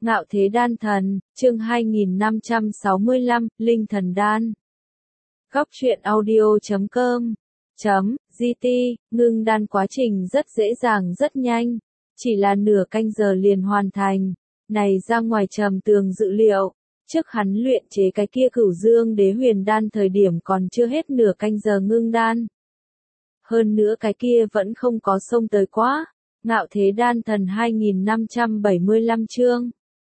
Ngạo Thế Đan Thần, chương 2565, Linh Thần Đan. Góc truyện audio.com .gt, ngưng đan quá trình rất dễ dàng rất nhanh, chỉ là nửa canh giờ liền hoàn thành. Này ra ngoài Trầm Tường dự liệu, trước hắn luyện chế cái kia Cửu Dương Đế Huyền Đan thời điểm còn chưa hết nửa canh giờ ngưng đan. Hơn nữa cái kia vẫn không có xông tới quá. Ngạo Thế Đan Thần 2575 chương.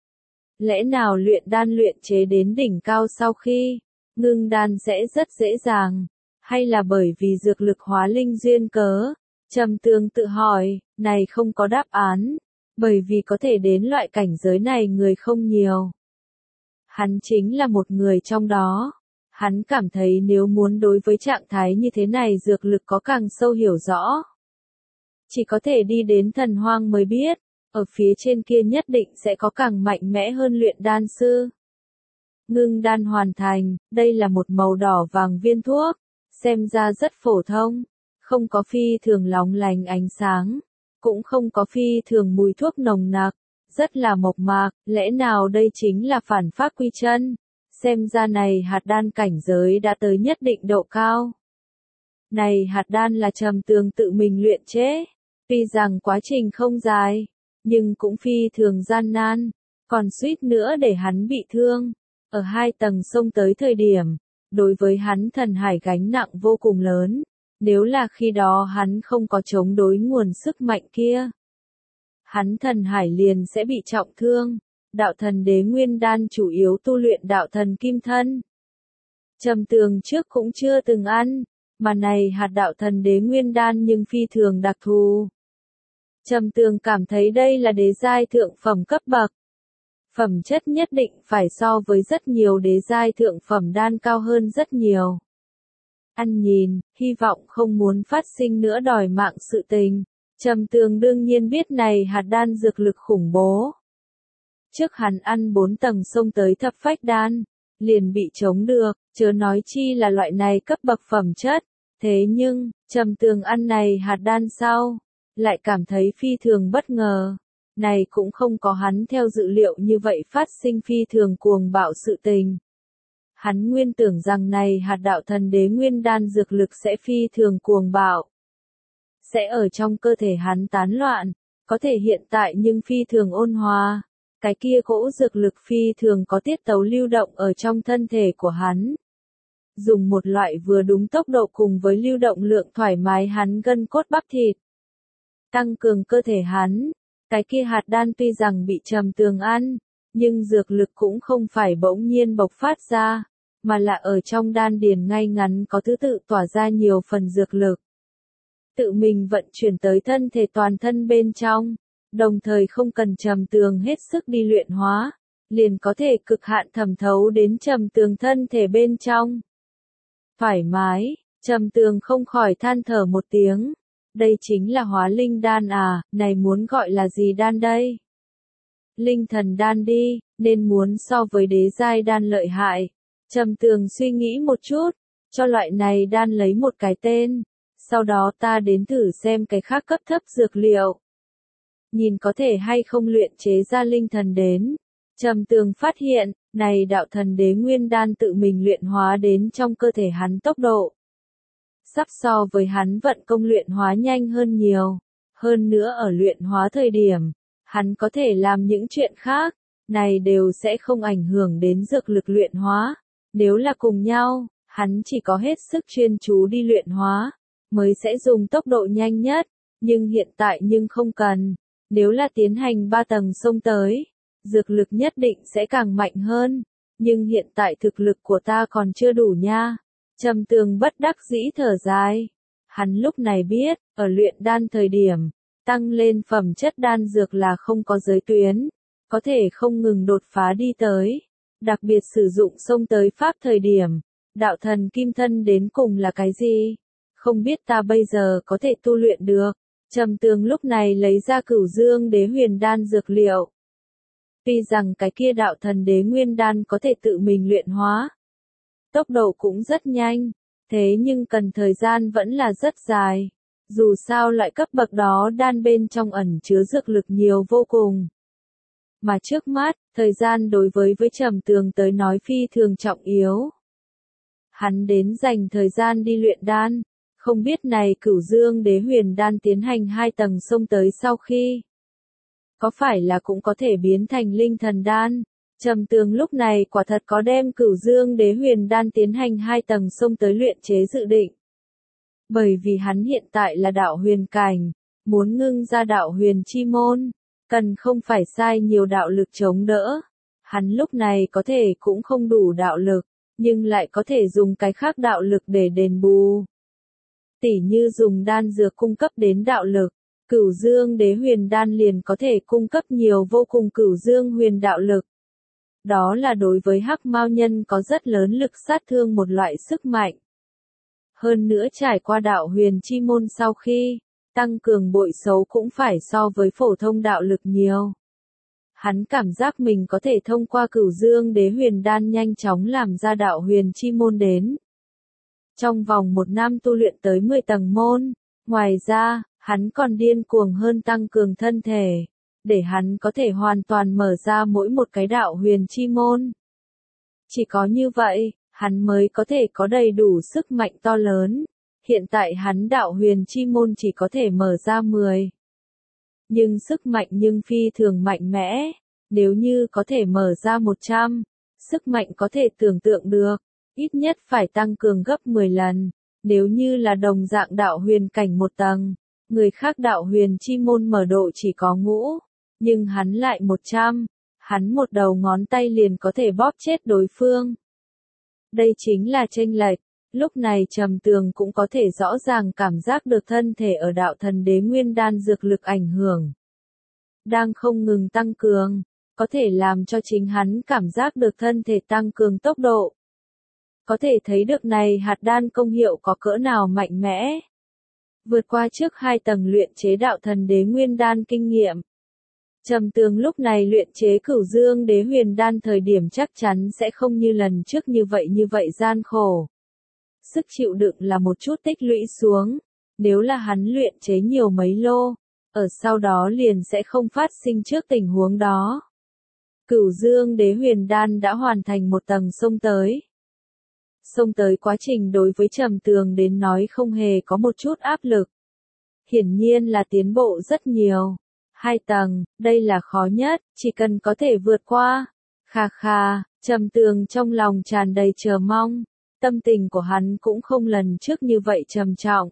Lẽ nào luyện đan luyện chế đến đỉnh cao sau khi ngưng đan sẽ rất dễ dàng, hay là bởi vì dược lực hóa linh duyên cớ? Trầm Tường tự hỏi, này không có đáp án, bởi vì có thể đến loại cảnh giới này người không nhiều. Hắn chính là một người trong đó. Hắn cảm thấy nếu muốn đối với trạng thái như thế này dược lực có càng sâu hiểu rõ, chỉ có thể đi đến thần hoang mới biết, ở phía trên kia nhất định sẽ có càng mạnh mẽ hơn luyện đan sư. Ngưng đan hoàn thành, đây là một màu đỏ vàng viên thuốc, xem ra rất phổ thông, không có phi thường lóng lánh ánh sáng, cũng không có phi thường mùi thuốc nồng nặc, rất là mộc mạc, lẽ nào đây chính là phản pháp quy chân? Xem ra này hạt đan cảnh giới đã tới nhất định độ cao. Này hạt đan là Trầm Tường tự mình luyện chế, tuy rằng quá trình không dài, nhưng cũng phi thường gian nan, còn suýt nữa để hắn bị thương. Ở 2 tầng sông tới thời điểm, đối với hắn thần hải gánh nặng vô cùng lớn, nếu là khi đó hắn không có chống đối nguồn sức mạnh kia, hắn thần hải liền sẽ bị trọng thương. Đạo thần đế nguyên đan chủ yếu tu luyện đạo thần kim thân. Trầm Tường trước cũng chưa từng ăn, mà này hạt đạo thần đế nguyên đan nhưng phi thường đặc thù. Trầm Tường cảm thấy đây là đế giai thượng phẩm cấp bậc. Phẩm chất nhất định phải so với rất nhiều đế giai thượng phẩm đan cao hơn rất nhiều. Ăn nhìn, hy vọng không muốn phát sinh nữa đòi mạng sự tình. Trầm Tường đương nhiên biết này hạt đan dược lực khủng bố. Trước hắn ăn 4 tầng xông tới thập phách đan, liền bị chống được, chớ nói chi là loại này cấp bậc phẩm chất. Thế nhưng, Trầm Tường ăn này hạt đan sau, lại cảm thấy phi thường bất ngờ. Này cũng không có hắn theo dự liệu như vậy phát sinh phi thường cuồng bạo sự tình. Hắn nguyên tưởng rằng này hạt đạo thần đế nguyên đan dược lực sẽ phi thường cuồng bạo, sẽ ở trong cơ thể hắn tán loạn, có thể hiện tại nhưng phi thường ôn hòa. Cái kia cỗ dược lực phi thường có tiết tấu lưu động ở trong thân thể của hắn. Dùng một loại vừa đúng tốc độ cùng với lưu động lượng thoải mái hắn gân cốt bắp thịt, tăng cường cơ thể hắn. Cái kia hạt đan tuy rằng bị Trầm Tường ăn, nhưng dược lực cũng không phải bỗng nhiên bộc phát ra, mà là ở trong đan điền ngay ngắn có thứ tự tỏa ra nhiều phần dược lực. Tự mình vận chuyển tới thân thể toàn thân bên trong, đồng thời không cần Trầm Tường hết sức đi luyện hóa, liền có thể cực hạn thẩm thấu đến Trầm Tường thân thể bên trong. Thoải mái, Trầm Tường không khỏi than thở một tiếng. Đây chính là hóa linh đan à, này muốn gọi là gì đan đây? Linh thần đan đi, nên muốn so với đế giai đan lợi hại. Trầm Tường suy nghĩ một chút, cho loại này đan lấy một cái tên, sau đó ta đến thử xem cái khác cấp thấp dược liệu. Nhìn có thể hay không luyện chế ra linh thần đến. Trầm Tường phát hiện, này đạo thần đế nguyên đan tự mình luyện hóa đến trong cơ thể hắn tốc độ sắp so với hắn vận công luyện hóa nhanh hơn nhiều. Hơn nữa ở luyện hóa thời điểm, hắn có thể làm những chuyện khác, này đều sẽ không ảnh hưởng đến dược lực luyện hóa. Nếu là cùng nhau, hắn chỉ có hết sức chuyên chú đi luyện hóa, mới sẽ dùng tốc độ nhanh nhất, nhưng hiện tại nhưng không cần. Nếu là tiến hành 3 tầng xông tới, dược lực nhất định sẽ càng mạnh hơn, nhưng hiện tại thực lực của ta còn chưa đủ nha. Trầm Tường bất đắc dĩ thở dài. Hắn lúc này biết, ở luyện đan thời điểm, tăng lên phẩm chất đan dược là không có giới tuyến, có thể không ngừng đột phá đi tới. Đặc biệt sử dụng xông tới pháp thời điểm, đạo thần kim thân đến cùng là cái gì? Không biết ta bây giờ có thể tu luyện được. Trầm Tường lúc này lấy ra Cửu Dương Đế Huyền Đan dược liệu. Tuy rằng cái kia đạo thần đế nguyên đan có thể tự mình luyện hóa, tốc độ cũng rất nhanh, thế nhưng cần thời gian vẫn là rất dài. Dù sao loại cấp bậc đó đan bên trong ẩn chứa dược lực nhiều vô cùng. mà trước mắt, thời gian đối với Trầm Tường tới nói phi thường trọng yếu. Hắn đến dành thời gian đi luyện đan, không biết này Cửu Dương Đế Huyền Đan tiến hành 2 tầng xông tới sau khi, có phải là cũng có thể biến thành Linh Thần Đan? Trầm Tường lúc này quả thật có đem Cửu Dương Đế Huyền Đan tiến hành 2 tầng xông tới luyện chế dự định. Bởi vì hắn hiện tại là đạo huyền cảnh, muốn ngưng ra đạo huyền chi môn, cần không phải sai nhiều đạo lực chống đỡ. Hắn lúc này có thể cũng không đủ đạo lực, nhưng lại có thể dùng cái khác đạo lực để đền bù. Tỉ như dùng đan dược cung cấp đến đạo lực, Cửu Dương Đế Huyền Đan liền có thể cung cấp nhiều vô cùng Cửu Dương huyền đạo lực. Đó là đối với hắc mao nhân có rất lớn lực sát thương một loại sức mạnh. Hơn nữa trải qua đạo huyền chi môn sau khi, tăng cường bội xấu cũng phải so với phổ thông đạo lực nhiều. Hắn cảm giác mình có thể thông qua Cửu Dương Đế Huyền Đan nhanh chóng làm ra đạo huyền chi môn đến. Trong vòng 1 năm tu luyện tới 10 tầng môn, ngoài ra, hắn còn điên cuồng hơn tăng cường thân thể, để hắn có thể hoàn toàn mở ra mỗi một cái đạo huyền chi môn. Chỉ có như vậy, hắn mới có thể có đầy đủ sức mạnh to lớn. Hiện tại hắn đạo huyền chi môn chỉ có thể mở ra 10. Nhưng sức mạnh nhưng phi thường mạnh mẽ, nếu như có thể mở ra 100, sức mạnh có thể tưởng tượng được, ít nhất phải tăng cường gấp 10 lần, nếu như là đồng dạng đạo huyền cảnh 1 tầng, người khác đạo huyền chi môn mở độ chỉ có ngũ, nhưng hắn lại 100, hắn một đầu ngón tay liền có thể bóp chết đối phương. Đây chính là chênh lệch. Lúc này Trầm Tường cũng có thể rõ ràng cảm giác được thân thể ở đạo thần đế nguyên đan dược lực ảnh hưởng. Đang không ngừng tăng cường, có thể làm cho chính hắn cảm giác được thân thể tăng cường tốc độ. Có thể thấy được này hạt đan công hiệu có cỡ nào mạnh mẽ. Vượt qua trước 2 tầng luyện chế đạo thần đế nguyên đan kinh nghiệm. Trầm Tường lúc này luyện chế Cửu Dương Đế Huyền Đan thời điểm chắc chắn sẽ không như lần trước như vậy gian khổ. Sức chịu đựng là một chút tích lũy xuống, nếu là hắn luyện chế nhiều mấy lô, ở sau đó liền sẽ không phát sinh trước tình huống đó. Cửu Dương Đế Huyền Đan đã hoàn thành 1 tầng xông tới. Xông tới quá trình đối với Trầm Tường đến nói không hề có một chút áp lực. Hiển nhiên là tiến bộ rất nhiều. 2 tầng, đây là khó nhất, chỉ cần có thể vượt qua. Kha kha, Trầm Tường trong lòng tràn đầy chờ mong. Tâm tình của hắn cũng không lần trước như vậy trầm trọng.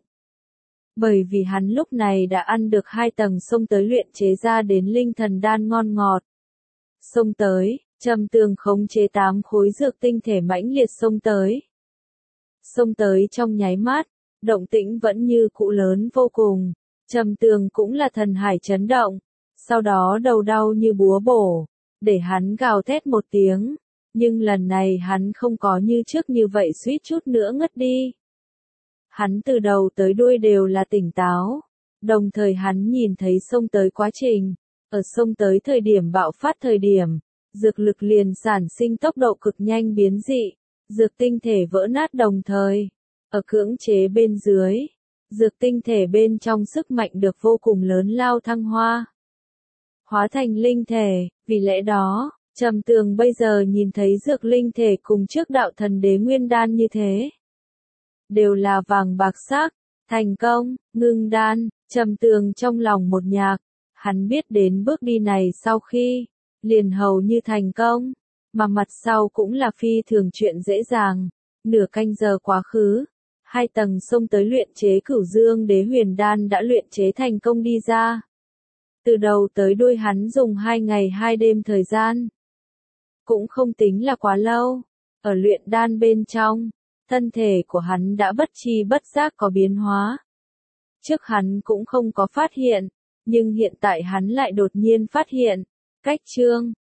Bởi vì hắn lúc này đã ăn được 2 tầng xông tới luyện chế ra đến Linh Thần Đan ngon ngọt. Xông tới, Trầm Tường khống chế 8 khối dược tinh thể mãnh liệt xông tới. Xông tới trong nháy mắt, động tĩnh vẫn như cũ lớn vô cùng. Trầm Tường cũng là thần hải chấn động, sau đó đầu đau như búa bổ, để hắn gào thét một tiếng. Nhưng lần này hắn không có như trước như vậy suýt chút nữa ngất đi. Hắn từ đầu tới đuôi đều là tỉnh táo, đồng thời hắn nhìn thấy xông tới quá trình, ở xông tới thời điểm bạo phát thời điểm, dược lực liền sản sinh tốc độ cực nhanh biến dị, dược tinh thể vỡ nát đồng thời, ở cưỡng chế bên dưới, dược tinh thể bên trong sức mạnh được vô cùng lớn lao thăng hoa, hóa thành linh thể, vì lẽ đó, Trầm Tường bây giờ nhìn thấy dược linh thể cùng trước đạo thần đế nguyên đan như thế. Đều là vàng bạc sắc, thành công, ngưng đan, Trầm Tường trong lòng một nhạc, hắn biết đến bước đi này sau khi, liền hầu như thành công, mà mặt sau cũng là phi thường chuyện dễ dàng, nửa canh giờ quá khứ, 2 tầng xông tới luyện chế Cửu Dương Đế Huyền Đan đã luyện chế thành công đi ra. Từ đầu tới đuôi hắn dùng 2 ngày 2 đêm thời gian. Cũng không tính là quá lâu. Ở luyện đan bên trong, thân thể của hắn đã bất chi bất giác có biến hóa. Trước hắn cũng không có phát hiện, nhưng hiện tại hắn lại đột nhiên phát hiện. Cách chương